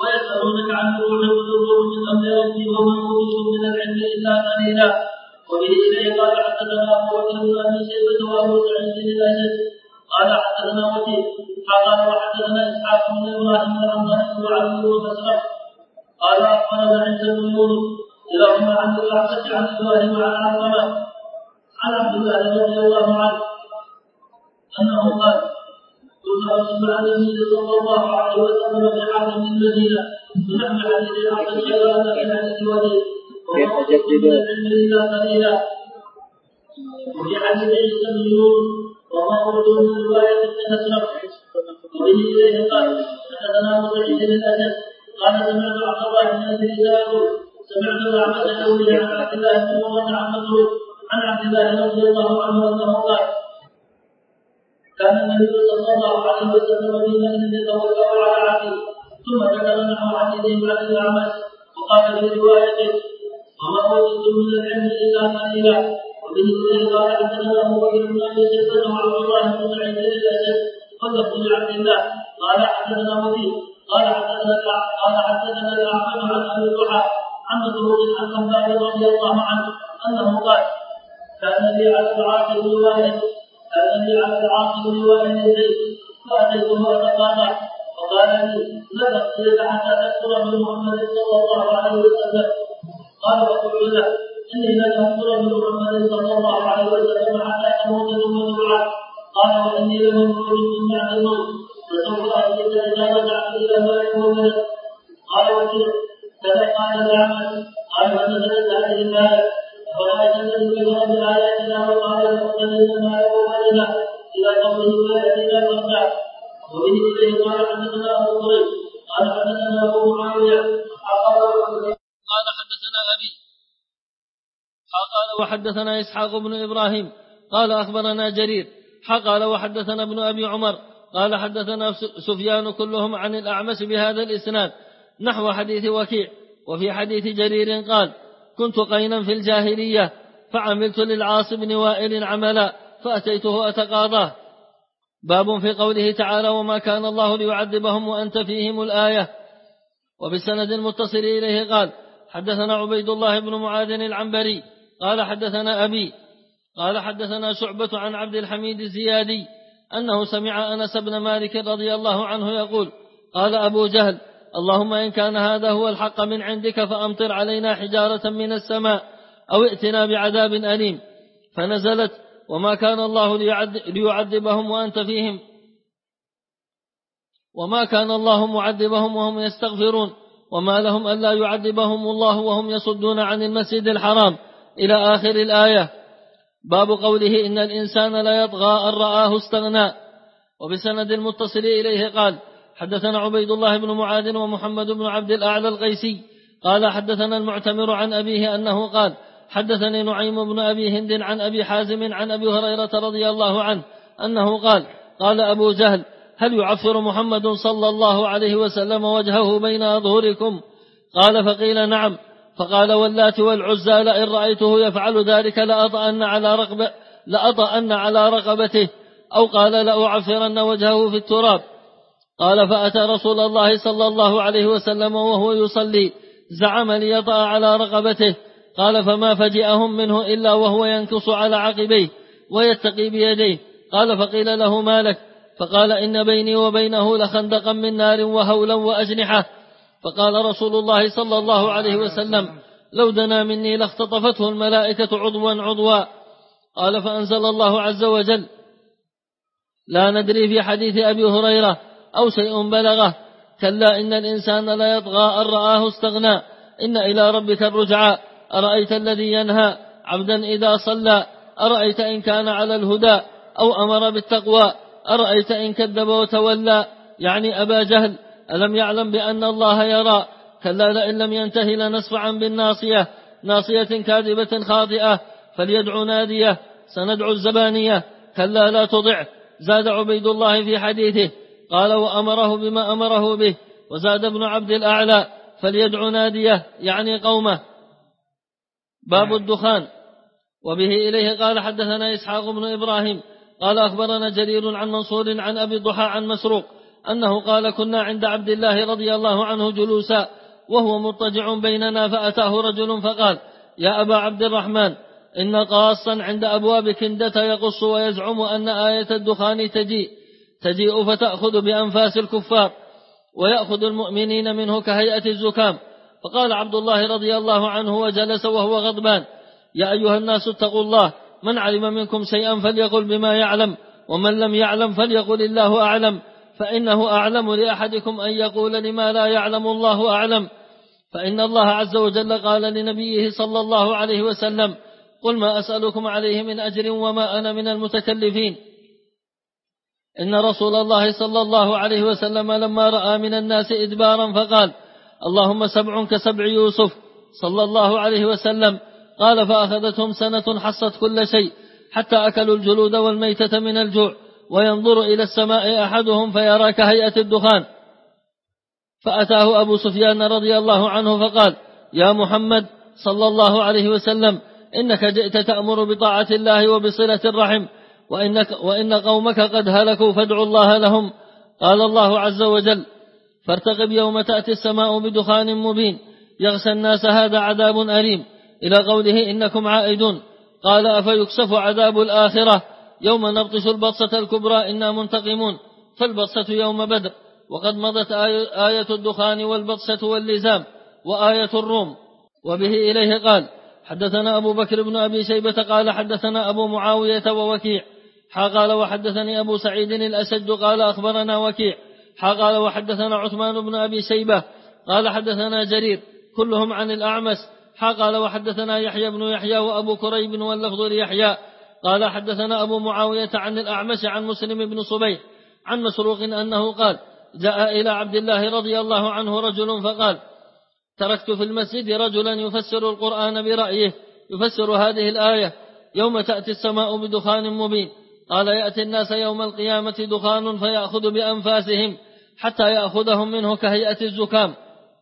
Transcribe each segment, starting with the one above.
ويسألونك عن الروح قل الروح من أمر ربي وما أوتيتم من العلم إلا قليلا. وبه إليه قال حدثنا أبو بكر بن أبي شيبة وأبو سعيد الأشد قال حدثنا وكيع قال وحدثنا إسحاق بن إبراهيم الأنصاري وعبد ومسلم قال أخبرنا عيسى بن يونس كلاهما عن الأعمش عن إبراهيم عن علقمة عن عبد الله رضي الله عنه أنه قال كنت أصب على النبي صلى الله عليه وسلم في عهد من المدينة بنحو حديث الأعمش وأنا في حديث وكيع وما أوتيتم من العلم إلا قليلا. وفي حديث عيسى بن يونس وما أوتوا من رواية ابن مسلم. وبه إليه قال حدثنا مسعود الأشد قال سمعت عبد الله بن أبي يقول سمعت الأعمش يروي عن عبد الله بن عمر عن مسعود عن عبد الله رضي الله عنه أنه قال كان النبي صلى الله عليه وسلم في مجلس يتوكل على عبده ثم ذكر نحو حديث عن الأعمش وقال في روايته وما أوتيتم من العلم إلا قليلا. وبه إليه قال حدثنا أبو بكر بن أبي شيبة وعبد الله بن سعيد الأشد واللفظ لعبد الله قال حدثنا وكيع قال حدثنا الأعمش عن أبي الضحى عن مسعود عن خباب رضي الله عنه أنه قال كان لي على العاص بن وائل زيد فأتيته فقال لي لا تقتلك حتى تكفر من محمد صلى الله عليه وسلم. قال وقلت له إني لن أكفر من محمد صلى الله عليه وسلم حتى أموت ثم تبعث. قال وإني لممنوع من بعد الموت فسوف أتيك إذا رجعت إلى ما يموت. قال وكيع كذا قال الأعمش قال فنزلت هذه الآية فرأيت الذي كفر بآياتنا وقال لأقتلن ما يقومنا إلى قوله ويأتينا فردا. وبه إليه قال حدثنا أبو قريب قال حدثنا أبو معاوية قال حدثنا أبي قال وحدثنا إسحاق بن إبراهيم قال أخبرنا جرير قال وحدثنا ابن أبي عمر قال حدثنا سفيان كلهم عن الأعمش بهذا الإسناد نحو حديث وكيع. وفي حديث جرير قال كنت قينا في الجاهلية فعملت للعاص بن وائل عملا فأتيته أتقاضاه. باب في قوله تعالى وما كان الله ليعذبهم وأنت فيهم الآية. وبالسند المتصل إليه قال حدثنا عبيد الله بن معاذ العنبري قال حدثنا أبي قال حدثنا شعبة عن عبد الحميد الزيادي أنه سمع أنس بن مالك رضي الله عنه يقول قال أبو جهل اللهم إن كان هذا هو الحق من عندك فأمطر علينا حجارة من السماء أو ائتنا بعذاب أليم. فنزلت وما كان الله ليعذبهم وأنت فيهم وما كان الله معذبهم وهم يستغفرون وما لهم ألا يعذبهم الله وهم يصدون عن المسجد الحرام إلى آخر الآية. باب قوله إن الإنسان لا يطغى أن رآه استغنى. وبسند المتصل إليه قال حدثنا عبيد الله بن معاذ ومحمد بن عبد الأعلى القيسي قال حدثنا المعتمر عن أبيه أنه قال حدثني نعيم بن أبي هند عن أبي حازم عن أبي هريرة رضي الله عنه أنه قال أبو جهل هل يعفر محمد صلى الله عليه وسلم وجهه بين أظهركم؟ قال فقيل نعم. فقال واللات والعزى لئن رأيته يفعل ذلك لأطأن على رقبته أو قال لأعفرن وجهه في التراب. قال فأتى رسول الله صلى الله عليه وسلم وهو يصلي زعم ليطأ على رقبته. قال فما فجئهم منه إلا وهو ينكص على عقبيه ويتقي بيديه. قال فقيل له ما لك؟ فقال إن بيني وبينه لخندقا من نار وهولا وأجنحة. فقال رسول الله صلى الله عليه وسلم لو دنا مني لاختطفته الملائكة عضوا. قال فأنزل الله عز وجل لا ندري في حديث أبي هريرة أو شيء بلغه كلا إن الإنسان لا يطغى أن رآه استغنى إن إلى ربك الرجعى أرأيت الذي ينهى عبدا إذا صلى أرأيت إن كان على الهدى أو أمر بالتقوى أرأيت إن كذب وتولى يعني أبا جهل ألم يعلم بأن الله يرى كلا لئن لم ينتهي لنسفعا بالناصية ناصية كاذبة خاطئة فليدعو ناديه سندعو الزبانية كلا لا تضع. زاد عبيد الله في حديثه قال وأمره بما أمره به. وزاد ابن عبد الأعلى فليدعو ناديه يعني قومه. باب الدخان. وبه إليه قال حدثنا إسحاق بن إبراهيم قال أخبرنا جرير عن منصور عن أبي الضحى عن مسروق أنه قال كنا عند عبد الله رضي الله عنه جلوسا وهو مضطجع بيننا فأتاه رجل فقال يا أبا عبد الرحمن إن قاصا عند أبواب كندة يقص ويزعم أن آية الدخان تجيء فتأخذ بأنفاس الكفار ويأخذ المؤمنين منه كهيئة الزكام. فقال عبد الله رضي الله عنه وجلس وهو غضبان يا أيها الناس اتقوا الله من علم منكم شيئا فليقل بما يعلم ومن لم يعلم فليقل الله أعلم فإنه أعلم لأحدكم أن يقول لما لا يعلم الله أعلم. فإن الله عز وجل قال لنبيه صلى الله عليه وسلم قل ما أسألكم عليه من أجر وما أنا من المتكلفين. إن رسول الله صلى الله عليه وسلم لما رأى من الناس إدبارا فقال اللهم سبع كسبع يوسف صلى الله عليه وسلم قال فأخذتهم سنة حصت كل شيء حتى أكلوا الجلود والميتة من الجوع وينظر إلى السماء أحدهم فيرى كهيئة الدخان. فأتاه أبو سفيان رضي الله عنه فقال يا محمد صلى الله عليه وسلم إنك جئت تأمر بطاعة الله وبصلة الرحم وإن قومك قد هلكوا فادعوا الله لهم. قال الله عز وجل فارتقب يوم تأتي السماء بدخان مبين يغشى الناس هذا عذاب أليم إلى قوله إنكم عائدون. قال أفيكشف عذاب الآخرة يوم نبطش البطشة الكبرى إنا منتقمون فالبطشة يوم بدر وقد مضت آية الدخان والبطشة واللزام وآية الروم. وبه إليه قال حدثنا أبو بكر بن أبي شيبة قال حدثنا أبو معاوية ووكيع قال وحدثني أبو سعيد الأشج قال أخبرنا وكيع قال وحدثنا عثمان بن أبي شيبة قال حدثنا جرير كلهم عن الأعمش قال وحدثنا يحيى بن يحيى وأبو كريب واللفظ ليحيى قال حدثنا أبو معاوية عن الأعمش عن مسلم بن صبيح عن مسروق أنه قال جاء إلى عبد الله رضي الله عنه رجل فقال تركت في المسجد رجلا يفسر القرآن برأيه يفسر هذه الآية يوم تأتي السماء بدخان مبين. قال يأتي الناس يوم القيامة دخان فيأخذ بأنفاسهم حتى يأخذهم منه كهيئة الزكام.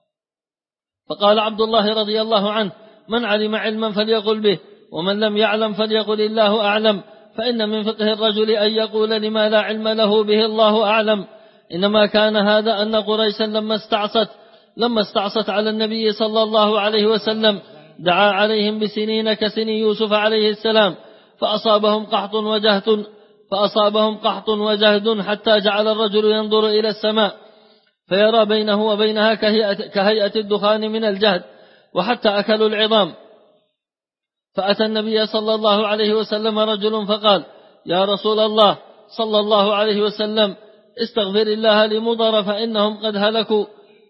فقال عبد الله رضي الله عنه من علم علما فليقل به ومن لم يعلم فليقل الله أعلم فإن من فقه الرجل أن يقول لما لا علم له به الله أعلم. إنما كان هذا أن قريشا لما استعصت على النبي صلى الله عليه وسلم دعا عليهم بسنين كسن يوسف عليه السلام فأصابهم قحط وجهد حتى جعل الرجل ينظر إلى السماء فيرى بينه وبينها كهيئة الدخان من الجهد وحتى أكلوا العظام. فأتى النبي صلى الله عليه وسلم رجل فقال يا رسول الله صلى الله عليه وسلم استغفر الله لمضر فإنهم قد هلكوا.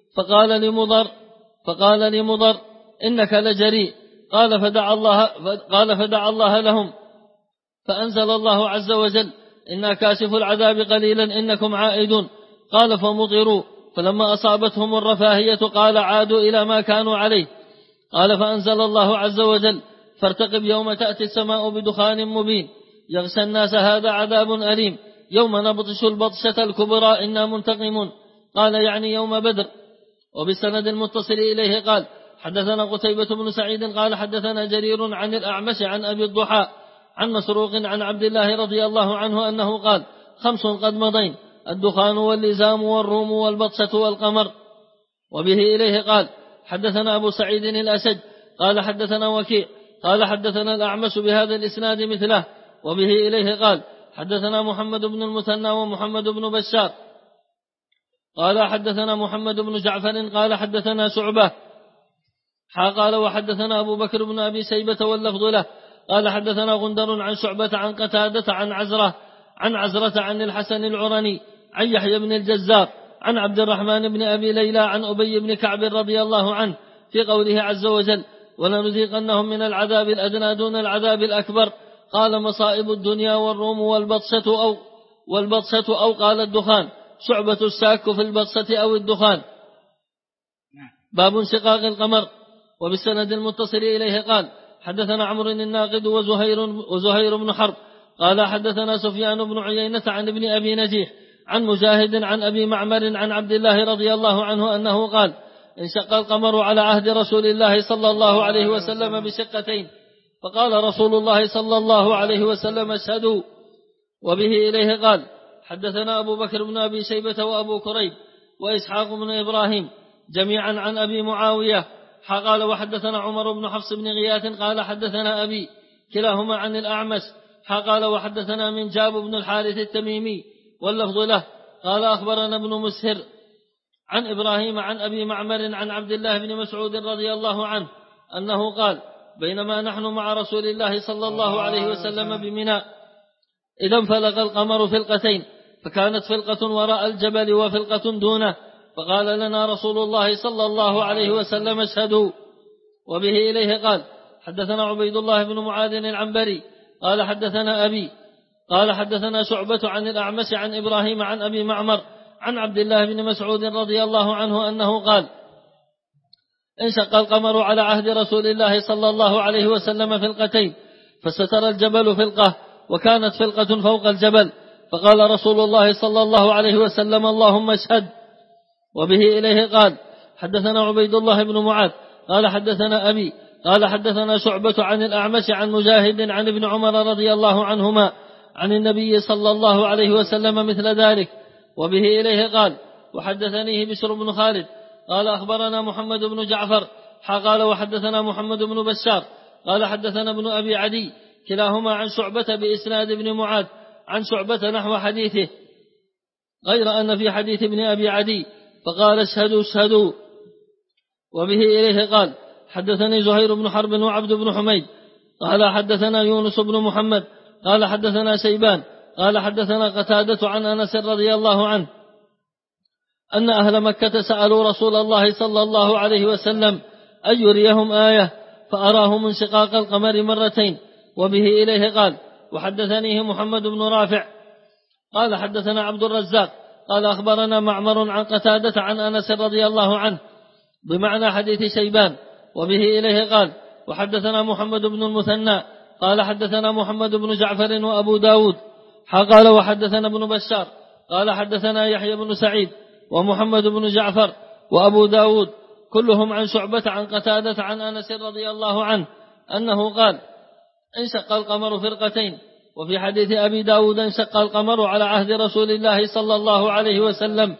فقال لمضر إنك لجريء. قال فدعا الله لهم فأنزل الله عز وجل إنا كاشف العذاب قليلا إنكم عائدون. قال فمطروا فلما أصابتهم الرفاهية قال عادوا إلى ما كانوا عليه. قال فأنزل الله عز وجل فارتقب يوم تأتي السماء بدخان مبين يغشى الناس هذا عذاب أليم يوم نبطش البطشة الكبرى إنا منتقمون. قال يعني يوم بدر. وبالسند المتصل إليه قال حدثنا قتيبة بن سعيد قال حدثنا جرير عن الأعمش عن أبي الضحى عن مسروق عن عبد الله رضي الله عنه أنه قال 5 قد مضين الدخان واللزام والروم والبطشة والقمر. وبه إليه قال حدثنا أبو سعيد الأشج قال حدثنا وكيع قال حدثنا الأعمش بهذا الإسناد مثله. وبه إليه قال حدثنا محمد بن المثنى ومحمد بن بشار قال حدثنا محمد بن جعفر قال حدثنا شعبة قال وحدثنا أبو بكر بن أبي شيبة واللفظ له قال حدثنا غندر عن شعبة عن قتادة عن عزرة عن الحسن العرني عن يحيى بن الجزار عن عبد الرحمن بن أبي ليلى عن أبي بن كعب رضي الله عنه في قوله عز وجل ولنذيقنهم من العذاب الأدنى دون العذاب الأكبر. قال مصائب الدنيا والروم والبطشة أو قال الدخان شعبة الساك في البطشة أو الدخان. باب انشقاق القمر. وبالسند المتصل إليه قال حدثنا عمرو الناقد وزهير بن حرب قال حدثنا سفيان بن عيينة عن ابن أبي نجيح عن مجاهد عن أبي معمر عن عبد الله رضي الله عنه أنه قال انشق القمر على عهد رسول الله صلى الله عليه وسلم بشقتين فقال رسول الله صلى الله عليه وسلم اشهدوا. وبه إليه قال حدثنا أبو بكر بن أبي شيبة وأبو كريب وإسحاق بن إبراهيم جميعا عن أبي معاوية قال وحدثنا عمر بن حفص بن غياث قال حدثنا أبي كلاهما عن الأعمش قال وحدثنا من جاب بن الحارث التميمي واللفظ له قال أخبرنا ابن مسهر عن إبراهيم عن أبي معمر عن عبد الله بن مسعود رضي الله عنه أنه قال بينما نحن مع رسول الله صلى الله عليه وسلم بمنى إذا انفلق القمر فلقتين فكانت فلقة وراء الجبل وفلقة دونه فقال لنا رسول الله صلى الله عليه وسلم اشهدوا. وبه إليه قال حدثنا عبيد الله بن معاذ العنبري قال حدثنا أبي قال حدثنا شعبة عن الأعمش عن إبراهيم عن أبي معمر عن عبد الله بن مسعود رضي الله عنه أنه قال انشق القمر على عهد رسول الله صلى الله عليه وسلم فلقتين فستر الجبل فلقة وكانت فلقة فوق الجبل فقال رسول الله صلى الله عليه وسلم اللهم اشهد. وبه إليه قال حدثنا عبيد الله بن معاذ قال حدثنا أبي قال حدثنا شعبة عن الأعمش عن مجاهد عن ابن عمر رضي الله عنهما عن النبي صلى الله عليه وسلم مثل ذلك. وبه إليه قال وحدثنيه بشر بن خالد قال أخبرنا محمد بن جعفر قال وحدثنا محمد بن بشار قال حدثنا ابن أبي عدي كلاهما عن شعبة بإسناد ابن معاذ عن شعبة نحو حديثه غير أن في حديث ابن أبي عدي فقال اشهدوا اشهدوا. وبه إليه قال حدثني زهير بن حرب وعبد بن حميد قال حدثنا يونس بن محمد قال حدثنا شيبان قال حدثنا قتادة عن أنس رضي الله عنه أن أهل مكة سألوا رسول الله صلى الله عليه وسلم أن يريهم آية فأراهم انشقاق القمر مرتين. وبه إليه قال وحدثنيه محمد بن رافع قال حدثنا عبد الرزاق قال أخبرنا معمر عن قتادة عن أنس رضي الله عنه بمعنى حديث شيبان. وبه إليه قال وحدثنا محمد بن المثنى قال حدثنا محمد بن جعفر وأبو داود قال وحدثنا ابن بشار قال حدثنا يحيى بن سعيد ومحمد بن جعفر وأبو داود كلهم عن شعبة عن قتادة عن أنس رضي الله عنه أنه قال انشق القمر فرقتين. وفي حديث أبي داود انشق القمر على عهد رسول الله صلى الله عليه وسلم.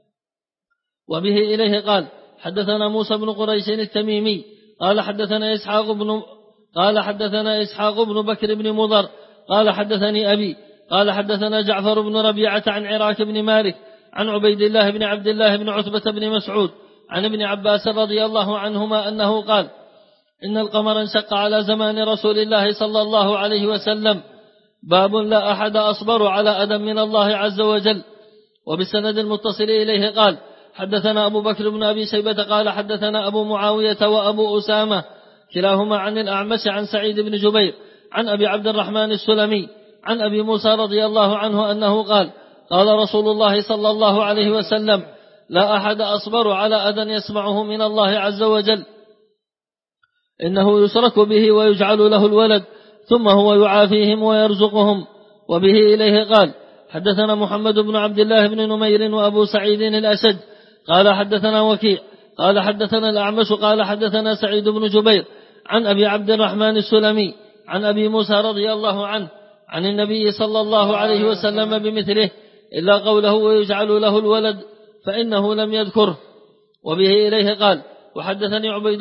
وبه إليه قال حدثنا موسى بن قريش التميمي قال حدثنا إسحاق بن بكر بن مضر قال حدثني أبي قال حدثنا جعفر بن ربيعة عن عراك بن مالك عن عبيد الله بن عبد الله بن عتبة بن مسعود عن ابن عباس رضي الله عنهما أنه قال إن القمر انشق على زمان رسول الله صلى الله عليه وسلم باب لا أحد أصبر على أذى من الله عز وجل. وبالسند المتصل إليه قال حدثنا أبو بكر بن أبي شيبة قال حدثنا أبو معاوية وأبو أسامة كلاهما عن الأعمش عن سعيد بن جبير عن أبي عبد الرحمن السلمي عن أبي موسى رضي الله عنه أنه قال قال رسول الله صلى الله عليه وسلم لا أحد أصبر على أذى يسمعه من الله عز وجل إنه يشرك به ويجعل له الولد ثم هو يعافيهم ويرزقهم. وبه إليه قال حدثنا محمد بن عبد الله بن نمير وأبو سعيد الأشج قال حدثنا وكيع قال حدثنا الأعمش قال حدثنا سعيد بن جبير عن أبي عبد الرحمن السلمي عن أبي موسى رضي الله عنه عن النبي صلى الله عليه وسلم بمثله إلا قوله ويجعل له الولد فإنه لم يذكره. وبه إليه قال وحدثني عبيد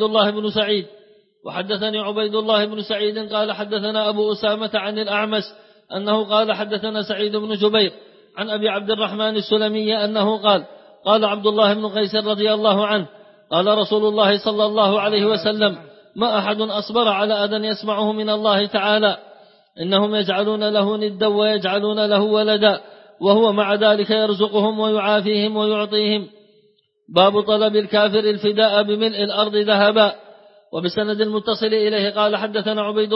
الله بن سعيد قال حدثنا أبو أسامة عن الأعمش أنه قال حدثنا سعيد بن جبير عن أبي عبد الرحمن السلمي أنه قال قال عبد الله بن قيس رضي الله عنه قال رسول الله صلى الله عليه وسلم ما أحد أصبر على أذى يسمعه من الله تعالى إنهم يجعلون له ندا ويجعلون له ولدا وهو مع ذلك يرزقهم ويعافيهم ويعطيهم. باب طلب الكافر الفداء بملء الأرض ذهبا. وبسند المتصل إليه قال حدثنا عبيد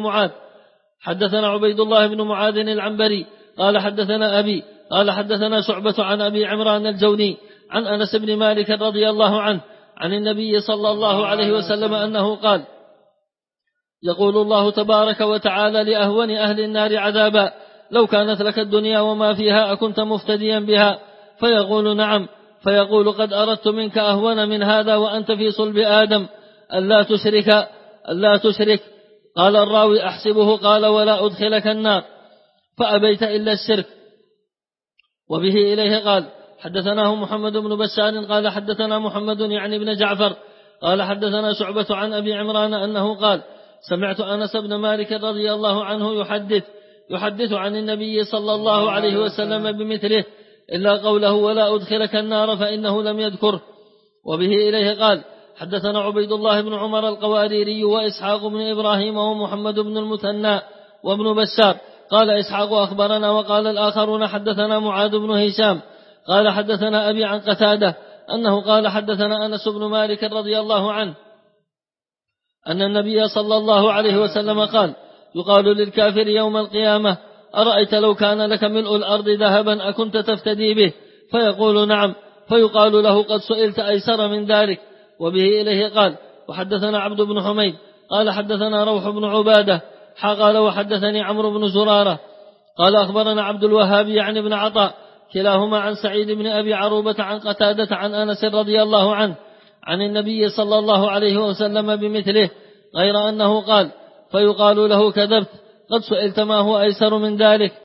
الله بن معاذ العنبري قال حدثنا أبي قال حدثنا شعبة عن أبي عمران الجوني عن أنس بن مالك رضي الله عنه عن النبي صلى الله عليه وسلم أنه قال يقول الله تبارك وتعالى لأهون أهل النار عذابا لو كانت لك الدنيا وما فيها أكنت مفتديا بها فيقول نعم فيقول قد أردت منك أهون من هذا وأنت في صلب آدم ألا تشرك قال الراوي أحسبه قال ولا أدخلك النار فأبيت إلا الشرك. وبه إليه قال حدثناه محمد بن بشار قال حدثنا محمد يعني بن جعفر قال حدثنا شعبة عن أبي عمران أنه قال سمعت أنس بن مالك رضي الله عنه يحدث عن النبي صلى الله عليه وسلم بمثله إلا قوله ولا أدخلك النار فإنه لم يذكره. وبه إليه قال حدثنا عبيد الله بن عمر القواريري وإسحاق بن إبراهيم ومحمد بن المثنى وابن بشار قال إسحاق أخبرنا وقال الآخرون حدثنا معاذ بن هشام قال حدثنا أبي عن قتادة أنه قال حدثنا أنس بن مالك رضي الله عنه أن النبي صلى الله عليه وسلم قال يقال للكافر يوم القيامة أرأيت لو كان لك ملء الأرض ذهبا أكنت تفتدي به فيقول نعم فيقال له قد سئلت أيسر من ذلك. وبه إليه قال وحدثنا عبد بن حميد قال حدثنا روح بن عبادة قال وحدثني عمرو بن زرارة قال أخبرنا عبد الوهاب يعني بن عطاء كلاهما عن سعيد بن أبي عروبة عن قتادة عن أنس رضي الله عنه عن النبي صلى الله عليه وسلم بمثله غير أنه قال فيقال له كذبت قد سئلت ما هو أيسر من ذلك